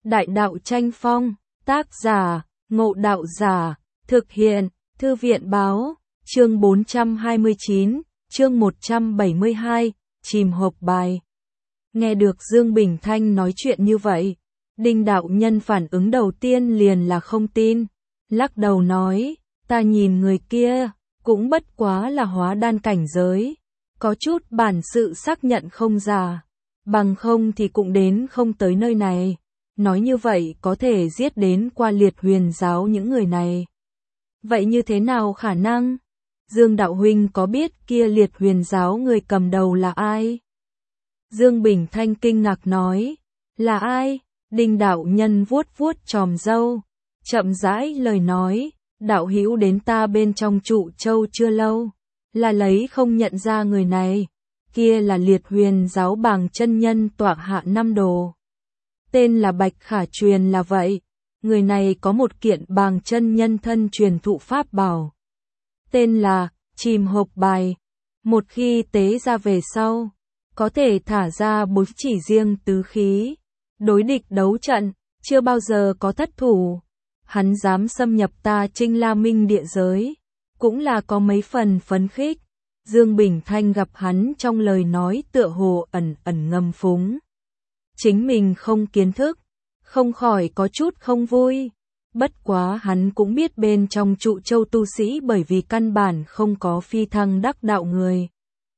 Đại đạo tranh phong, tác giả, Ngộ Đạo Giả, thực hiện, Thư viện báo, chương 429, chương 172, chìm hộp bài. Nghe được Dương Bình Thanh nói chuyện như vậy, Đinh đạo nhân phản ứng đầu tiên liền là không tin, lắc đầu nói, ta nhìn người kia, cũng bất quá là hóa đan cảnh giới, có chút bản sự xác nhận không giả, bằng không thì cũng đến không tới nơi này. Nói như vậy có thể giết đến qua Liệt Huyền giáo những người này. Vậy như thế nào khả năng? Dương đạo huynh có biết kia Liệt Huyền giáo người cầm đầu là ai? Dương Bình Thanh kinh ngạc nói, là ai? Đinh đạo nhân vuốt vuốt chòm râu, chậm rãi lời nói, đạo hữu đến ta bên trong trụ châu chưa lâu, là lấy không nhận ra người này, kia là Liệt Huyền giáo Bàng chân nhân tọa hạ năm đồ. Tên là Bạch Khả truyền là vậy, người này có một kiện Bàng chân nhân thân truyền thụ pháp bảo. Tên là chìm hộp bài, một khi tế ra về sau, có thể thả ra bối chỉ riêng tứ khí. Đối địch đấu trận, chưa bao giờ có thất thủ. Hắn dám xâm nhập ta Trinh La Minh địa giới, cũng là có mấy phần phấn khích. Dương Bình Thanh gặp hắn trong lời nói tựa hồ ẩn ẩn ngầm phúng. Chính mình không kiến thức, không khỏi có chút không vui. Bất quá hắn cũng biết bên trong trụ châu tu sĩ bởi vì căn bản không có phi thăng đắc đạo người.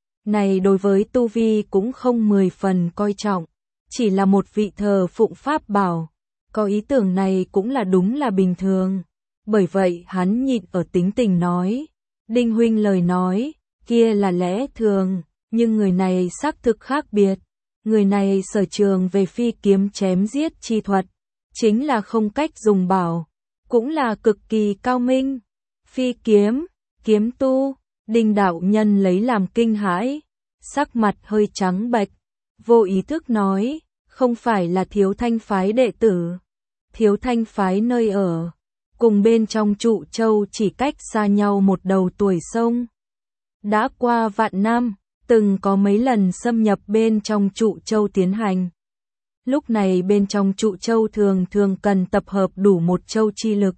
Này đối với tu vi cũng không 10 phần coi trọng, chỉ là một vị thờ phụng pháp bảo. Có ý tưởng này cũng là đúng là bình thường. Bởi vậy hắn nhịn ở tính tình nói, Đinh huynh lời nói, kia là lẽ thường, nhưng người này xác thực khác biệt. Người này sở trường về phi kiếm chém giết chi thuật, chính là không cách dùng bảo, cũng là cực kỳ cao minh. Phi kiếm, kiếm tu, Đinh đạo nhân lấy làm kinh hãi, sắc mặt hơi trắng bệch, vô ý thức nói, không phải là Thiếu Thanh phái đệ tử. Thiếu Thanh phái nơi ở, cùng bên trong trụ châu chỉ cách xa nhau một đầu tuổi sông. Đã qua vạn năm, từng có mấy lần xâm nhập bên trong trụ châu tiến hành. Lúc này bên trong trụ châu thường thường cần tập hợp đủ một châu chi lực,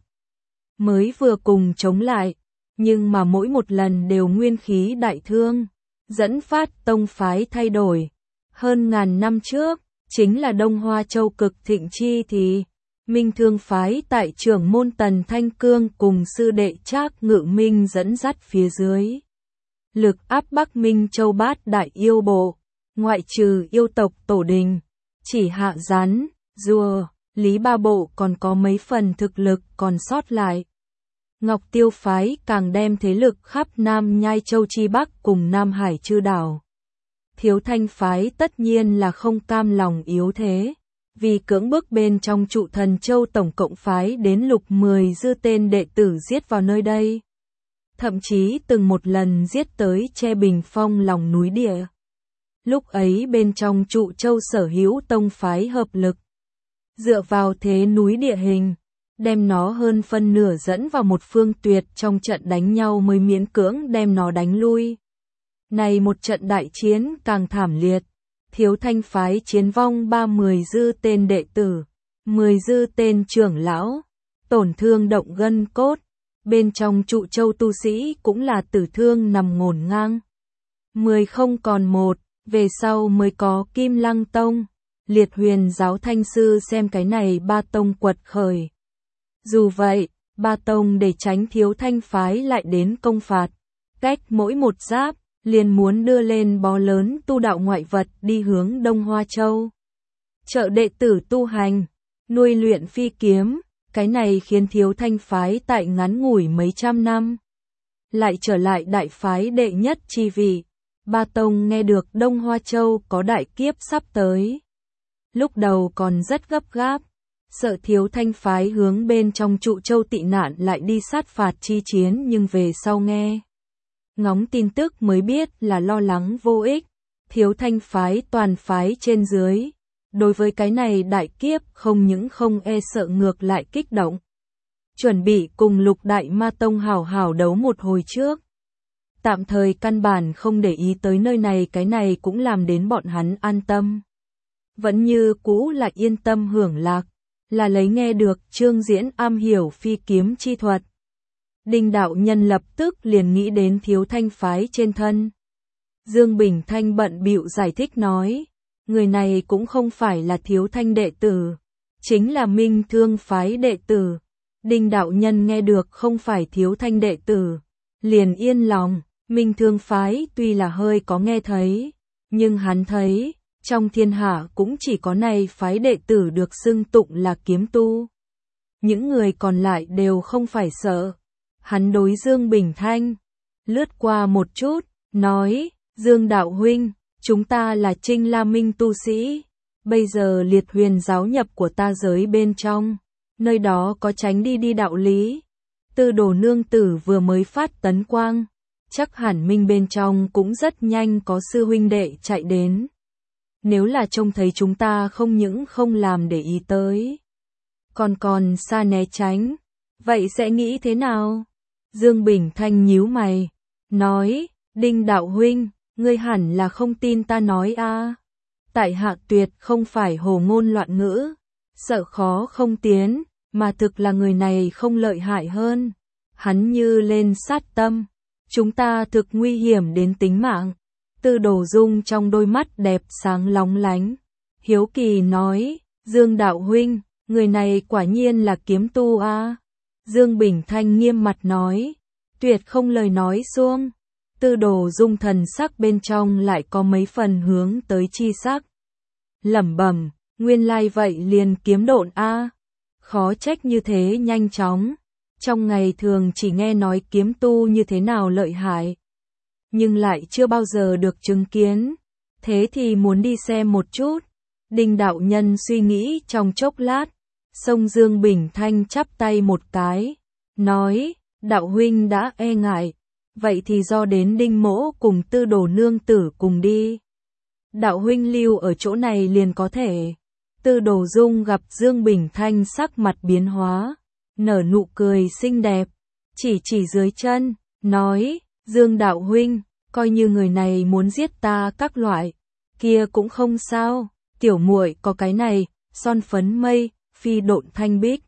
mới vừa cùng chống lại, nhưng mà mỗi một lần đều nguyên khí đại thương, dẫn phát tông phái thay đổi. Hơn ngàn năm trước, chính là Đông Hoa Châu cực thịnh chi thì, Minh Thương phái tại trưởng môn Tần Thanh Cương cùng sư đệ Trác Ngự Minh dẫn dắt phía dưới. Lực áp Bắc Minh Châu bát đại yêu bộ, ngoại trừ yêu tộc tổ đình, chỉ hạ rắn, rùa, lý ba bộ còn có mấy phần thực lực còn sót lại. Ngọc Tiêu phái càng đem thế lực khắp Nam Nhai Châu chi Bắc cùng Nam Hải chư đảo. Thiếu Thanh phái tất nhiên là không cam lòng yếu thế, vì cưỡng bức bên trong trụ Thần Châu tổng cộng phái đến lục 10 dư tên đệ tử giết vào nơi đây. Thậm chí từng một lần giết tới Che Bình Phong lòng núi địa. Lúc ấy bên trong trụ châu sở hữu tông phái hợp lực, dựa vào thế núi địa hình, đem nó hơn phân nửa dẫn vào một phương tuyệt trong trận đánh nhau mới miễn cưỡng đem nó đánh lui. Này một trận đại chiến càng thảm liệt, Thiếu Thanh phái chiến vong 30 dư tên đệ tử, 10 dư tên trưởng lão, tổn thương động gân cốt. Bên trong trụ châu tu sĩ cũng là tử thương nằm ngổn ngang. 10 không còn một, về sau mới có Kim Lăng Tông, Liệt Huyền giáo thanh sư xem cái này ba tông quật khởi. Dù vậy, ba tông để tránh Thiếu Thanh phái lại đến công phạt, cách mỗi một giáp, liền muốn đưa lên bó lớn tu đạo ngoại vật đi hướng Đông Hoa Châu. Trợ đệ tử tu hành, nuôi luyện phi kiếm. Cái này khiến Thiếu Thanh phái tại ngắn ngủi mấy trăm năm lại trở lại đại phái đệ nhất chi vị. Ba tông nghe được Đông Hoa Châu có đại kiếp sắp tới, lúc đầu còn rất gấp gáp, sợ Thiếu Thanh phái hướng bên trong trụ châu tị nạn lại đi sát phạt chi chiến, nhưng về sau nghe ngóng tin tức mới biết là lo lắng vô ích. Thiếu Thanh phái toàn phái trên dưới, đối với cái này đại kiếp không những không e sợ ngược lại kích động. Chuẩn bị cùng Lục Đại Ma Tông hảo hảo đấu một hồi trước. Tạm thời căn bản không để ý tới nơi này, cái này cũng làm đến bọn hắn an tâm. Vẫn như cũ là yên tâm hưởng lạc, là lấy nghe được Trương Diễn am hiểu phi kiếm chi thuật. Đinh đạo nhân lập tức liền nghĩ đến Thiếu Thanh phái trên thân. Dương Bình Thanh bận bịu giải thích nói, người này cũng không phải là Thiếu Thanh đệ tử, chính là Minh Thương phái đệ tử. Đinh đạo nhân nghe được không phải Thiếu Thanh đệ tử, liền yên lòng. Minh Thương phái tuy là hơi có nghe thấy, nhưng hắn thấy, trong thiên hạ cũng chỉ có này phái đệ tử được xưng tụng là kiếm tu. Những người còn lại đều không phải sợ. Hắn đối Dương Bình Thanh lướt qua một chút, nói, Dương đạo huynh, chúng ta là Trinh La Minh tu sĩ, bây giờ liệt huyền giáo nhập của ta giới bên trong, nơi đó có tránh đi đạo lý. Tư Đồ nương tử vừa mới phát tấn quang, chắc hẳn Minh bên trong cũng rất nhanh có sư huynh đệ chạy đến. Nếu là trông thấy chúng ta không những không làm để ý tới, còn xa né tránh, vậy sẽ nghĩ thế nào? Dương Bình Thanh nhíu mày, nói, Đinh đạo huynh, ngươi hẳn là không tin ta nói a. Tại hạ tuyệt không phải hồ ngôn loạn ngữ, sợ khó không tiến, mà thực là người này không lợi hại hơn. Hắn như lên sát tâm, chúng ta thực nguy hiểm đến tính mạng. Tư Đồ Dung trong đôi mắt đẹp sáng lóng lánh, hiếu kỳ nói, Dương đạo huynh, người này quả nhiên là kiếm tu a. Dương Bình Thanh nghiêm mặt nói, tuyệt không lời nói xuông. Tư Đồ Dung thần sắc bên trong lại có mấy phần hướng tới chi sắc. Lẩm bẩm, nguyên lai vậy liền kiếm độn a. Khó trách như thế nhanh chóng. Trong ngày thường chỉ nghe nói kiếm tu như thế nào lợi hại, nhưng lại chưa bao giờ được chứng kiến. Thế thì muốn đi xem một chút. Đinh đạo nhân suy nghĩ trong chốc lát, xông Dương Bình Thanh chắp tay một cái, nói, đạo huynh đã e ngại, vậy thì do đến Đinh mỗ cùng Tư Đồ nương tử cùng đi. Đạo huynh lưu ở chỗ này liền có thể. Tư Đồ Dung gặp Dương Bình Thanh sắc mặt biến hóa, nở nụ cười xinh đẹp, chỉ dưới chân, nói, Dương đạo huynh, coi như người này muốn giết ta các loại, kia cũng không sao, tiểu muội có cái này, son phấn mây, phi độn thanh bích.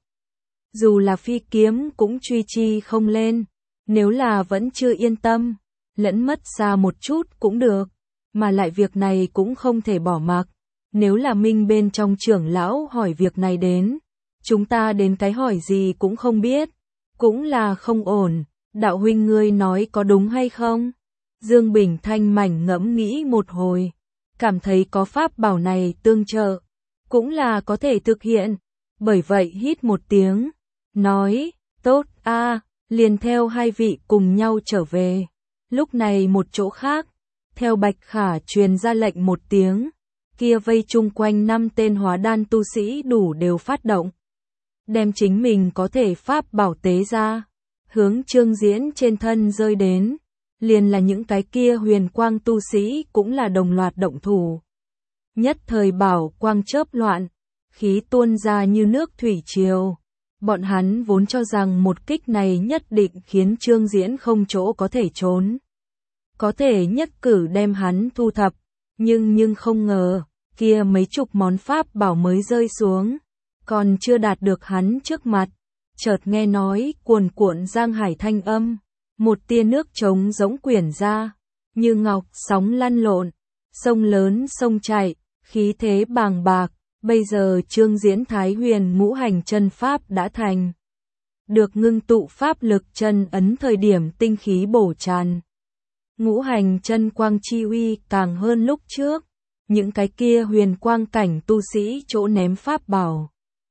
Dù là phi kiếm cũng truy chi không lên, nếu là vẫn chưa yên tâm, lẫn mất xa một chút cũng được, mà lại việc này cũng không thể bỏ mặc. Nếu là Minh bên trong trưởng lão hỏi việc này đến, chúng ta đến cái hỏi gì cũng không biết, cũng là không ổn. Đạo huynh ngươi nói có đúng hay không? Dương Bình Thanh mảnh ngẫm nghĩ một hồi, cảm thấy có pháp bảo này tương trợ, cũng là có thể thực hiện. Bởi vậy hít một tiếng, nói, tốt a, liền theo hai vị cùng nhau trở về. Lúc này một chỗ khác, theo Bạch Khả truyền ra lệnh một tiếng, kia vây chung quanh 5 tên hóa đan tu sĩ đủ đều phát động, đem chính mình có thể pháp bảo tế ra, hướng Trương Diễn trên thân rơi đến, liền là những cái kia huyền quang tu sĩ cũng là đồng loạt động thủ. Nhất thời bảo quang chớp loạn, khí tuôn ra như nước thủy triều. Bọn hắn vốn cho rằng một kích này nhất định khiến Trương Diễn không chỗ có thể trốn, có thể nhất cử đem hắn thu thập, nhưng không ngờ, kia mấy chục món pháp bảo mới rơi xuống, còn chưa đạt được hắn trước mặt, chợt nghe nói cuồn cuộn giang hải thanh âm, một tia nước trống giống quyển ra, như ngọc sóng lăn lộn, sông lớn sông chảy, khí thế bàng bạc. Bây giờ Trương Diễn Thái Huyền ngũ hành chân pháp đã thành, được ngưng tụ pháp lực chân ấn thời điểm tinh khí bổ tràn. Ngũ hành chân quang chi uy càng hơn lúc trước, những cái kia huyền quang cảnh tu sĩ chỗ ném pháp bảo,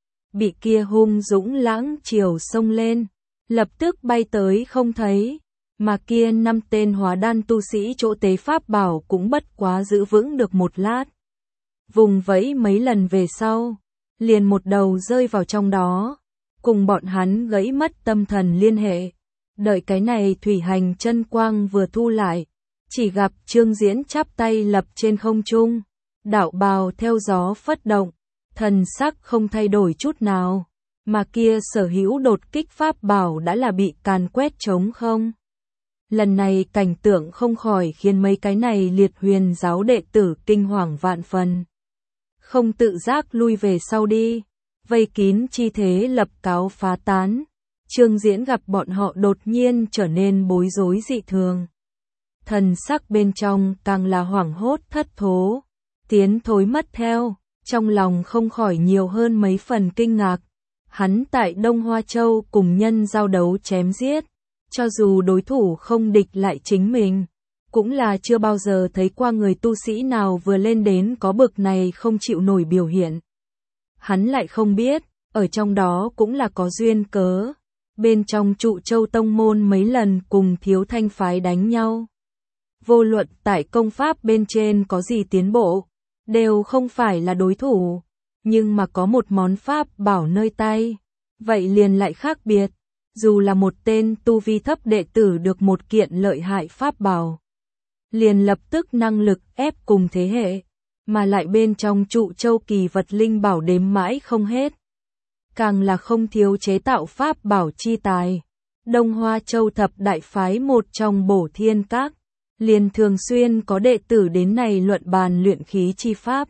bị kia hung dũng lãng chiều sông lên, lập tức bay tới không thấy, mà kia 5 tên hóa đan tu sĩ chỗ tế pháp bảo cũng bất quá giữ vững được một lát. Vùng vẫy mấy lần về sau, liền một đầu rơi vào trong đó, cùng bọn hắn gãy mất tâm thần liên hệ. Đợi cái này thủy hành chân quang vừa thu lại, chỉ gặp Trương Diễn chắp tay lập trên không trung, đạo bào theo gió phất động, thần sắc không thay đổi chút nào, mà kia sở hữu đột kích pháp bảo đã là bị càn quét trống không. Lần này cảnh tượng không khỏi khiến mấy cái này liệt huyền giáo đệ tử kinh hoàng vạn phần. Không tự giác lui về sau đi. vây kín chi thế lập cáo phá tán. Trương Diễn gặp bọn họ đột nhiên trở nên bối rối dị thường. Thần sắc bên trong càng là hoảng hốt thất thố, tiến thối mất theo, trong lòng không khỏi nhiều hơn mấy phần kinh ngạc. Hắn tại Đông Hoa Châu cùng nhân giao đấu chém giết, cho dù đối thủ không địch lại chính mình, cũng là chưa bao giờ thấy qua người tu sĩ nào vừa lên đến có bực này không chịu nổi biểu hiện. Hắn lại không biết, ở trong đó cũng là có duyên cớ. Bên trong Trụ Châu tông môn mấy lần cùng Thiếu Thanh phái đánh nhau. Vô luận tại công pháp bên trên có gì tiến bộ, đều không phải là đối thủ, nhưng mà có một món pháp bảo nơi tay, vậy liền lại khác biệt. Dù là một tên tu vi thấp đệ tử được một kiện lợi hại pháp bảo, liền lập tức năng lực ép cùng thế hệ, mà lại bên trong Trụ Châu kỳ vật linh bảo đếm mãi không hết. Càng là không thiếu chế tạo pháp bảo chi tài. Đông Hoa Châu thập đại phái một trong Bổ Thiên Các, liền thường xuyên có đệ tử đến này luận bàn luyện khí chi pháp.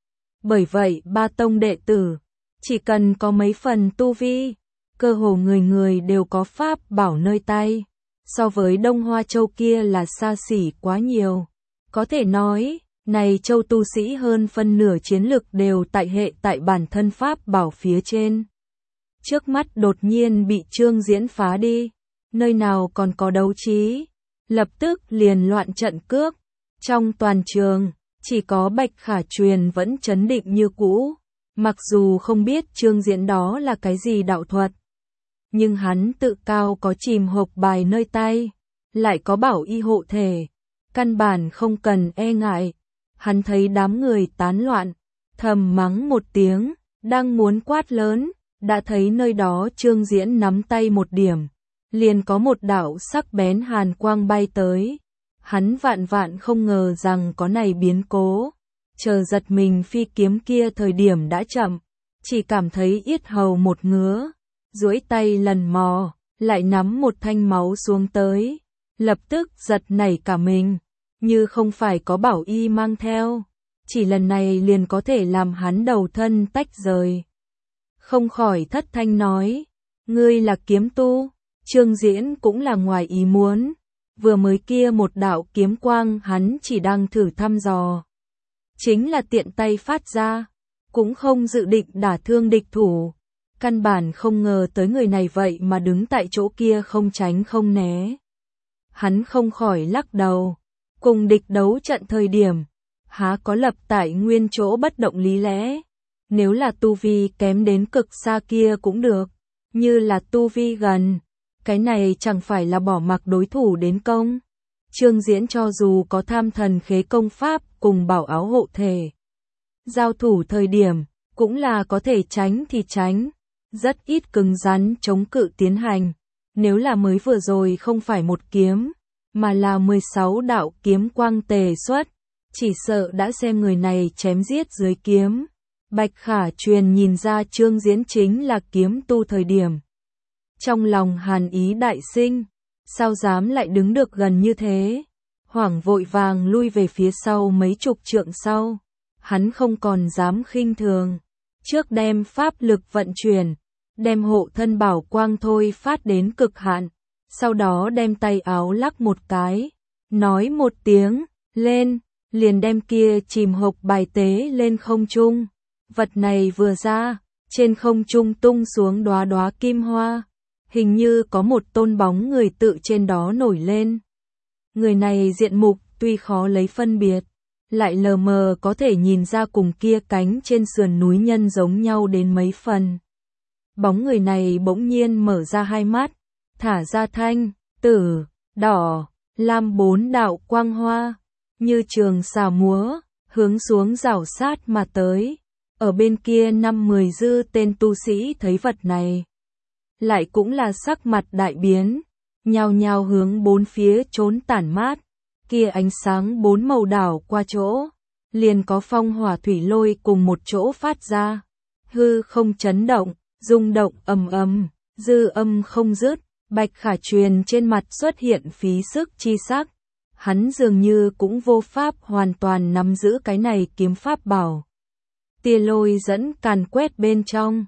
Bởi vậy ba tông đệ tử, chỉ cần có mấy phần tu vi, cơ hồ người người đều có pháp bảo nơi tay. So với Đông Hoa Châu kia là xa xỉ quá nhiều. Có thể nói, này châu tu sĩ hơn phân nửa chiến lực đều tại hệ tại bản thân pháp bảo phía trên. Trước mắt đột nhiên bị Trương Diễn phá đi, nơi nào còn có đấu trí, lập tức liền loạn trận cước. Trong toàn trường, chỉ có Bạch Khả Truyền vẫn trấn định như cũ, mặc dù không biết Trương Diễn đó là cái gì đạo thuật. Nhưng hắn tự cao có chìm hộp bài nơi tay, lại có bảo y hộ thể, căn bản không cần e ngại. Hắn thấy đám người tán loạn, thầm mắng một tiếng, đang muốn quát lớn, đã thấy nơi đó Trương Diễn nắm tay một điểm, liền có một đạo sắc bén hàn quang bay tới. Hắn vạn vạn không ngờ rằng có này biến cố, chờ giật mình phi kiếm kia thời điểm đã chậm, chỉ cảm thấy yết hầu một ngứa, duỗi tay lần mò, lại nắm một thanh máu xuống tới, lập tức giật nảy cả mình, như không phải có bảo y mang theo, chỉ lần này liền có thể làm hắn đầu thân tách rời. Không khỏi thất thanh nói, ngươi là kiếm tu. Trương Diễn cũng là ngoài ý muốn, vừa mới kia một đạo kiếm quang hắn chỉ đang thử thăm dò, chính là tiện tay phát ra, cũng không dự định đả thương địch thủ, căn bản không ngờ tới người này vậy mà đứng tại chỗ kia không tránh không né. Hắn không khỏi lắc đầu, cùng địch đấu trận thời điểm, há có lập tại nguyên chỗ bất động lý lẽ, nếu là tu vi kém đến cực xa kia cũng được, như là tu vi gần, cái này chẳng phải là bỏ mặc đối thủ đến công. Trương Diễn cho dù có tham thần khế công pháp cùng bảo áo hộ thể, giao thủ thời điểm, cũng là có thể tránh thì tránh, rất ít cứng rắn chống cự tiến hành. Nếu là mới vừa rồi không phải một kiếm, mà là 16 đạo kiếm quang tề xuất, chỉ sợ đã xem người này chém giết dưới kiếm. Bạch Khả Truyền nhìn ra Trương Diễn chính là kiếm tu thời điểm, trong lòng hàn ý đại sinh, sao dám lại đứng được gần như thế, hoảng vội vàng lui về phía sau mấy chục trượng sau. Hắn không còn dám khinh thường, trước đem pháp lực vận chuyển, đem hộ thân bảo quang thôi phát đến cực hạn, sau đó đem tay áo lắc một cái, nói một tiếng, lên, liền đem kia chìm hộp bài tế lên không trung. Vật này vừa ra, trên không trung tung xuống đóa đóa kim hoa, hình như có một tôn bóng người tự trên đó nổi lên. Người này diện mục tuy khó lấy phân biệt, lại lờ mờ có thể nhìn ra cùng kia cánh trên sườn núi nhân giống nhau đến mấy phần. Bóng người này bỗng nhiên mở ra hai mắt, thả ra thanh, tử, đỏ, lam bốn đạo quang hoa, như trường xà múa, hướng xuống rảo sát mà tới. Ở bên kia 5-10 dư tên tu sĩ thấy vật này, lại cũng là sắc mặt đại biến, nhao nhao hướng bốn phía trốn tản mát. Kia ánh sáng bốn màu đảo qua chỗ, liền có phong hỏa thủy lôi cùng một chỗ phát ra, hư không chấn động, rung động ầm ầm, dư âm không dứt. Bạch Khả Truyền trên mặt xuất hiện phí sức chi sắc, hắn dường như cũng vô pháp hoàn toàn nắm giữ cái này kiếm pháp bảo. Tia lôi dẫn càn quét bên trong,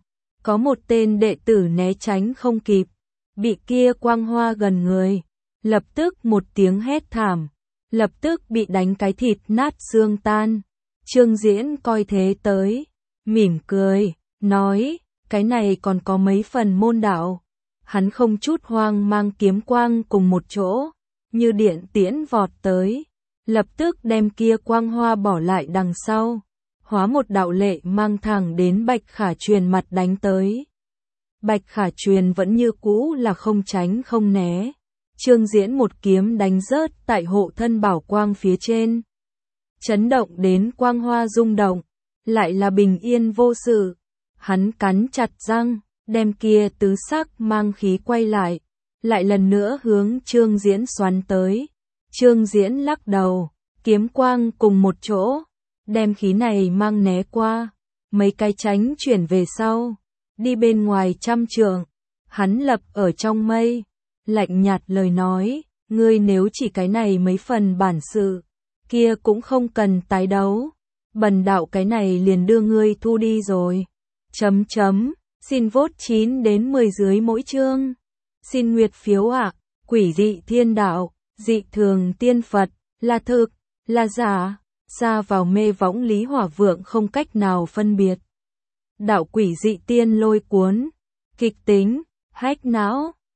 Có một tên đệ tử né tránh không kịp, bị kia quang hoa gần người, lập tức một tiếng hét thảm, lập tức bị đánh cái thịt nát xương tan. Trương Diễn coi thế tới, mỉm cười, nói, cái này còn có mấy phần môn đạo. Hắn không chút hoang mang kiếm quang cùng một chỗ, như điện tiễn vọt tới, lập tức đem kia quang hoa bỏ lại đằng sau, hóa một đạo lệ mang thẳng đến Bạch Khả Truyền mặt đánh tới. Bạch Khả Truyền vẫn như cũ là không tránh không né. Trương Diễn một kiếm đánh rớt tại hộ thân bảo quang phía trên, chấn động đến quang hoa rung động, lại là bình yên vô sự. Hắn cắn chặt răng, đem kia tứ sắc mang khí quay lại lần nữa hướng Trương Diễn xoắn tới. Trương Diễn lắc đầu, kiếm quang cùng một chỗ, đem khí này mang né qua, mấy cái tránh chuyển về sau, đi bên ngoài 100 trượng. Hắn lập ở trong mây, lạnh nhạt lời nói, ngươi nếu chỉ cái này mấy phần bản sự, kia cũng không cần tái đấu. Bần đạo cái này liền đưa ngươi thu đi rồi. Xin vote 9 đến 10 dưới mỗi chương. Xin nguyệt phiếu ạ. Quỷ dị thiên đạo, dị thường tiên Phật, là thực, là giả, xa vào mê võng Lý Hỏa Vượng không cách nào phân biệt. Đạo quỷ dị tiên lôi cuốn, kịch tính, hack não.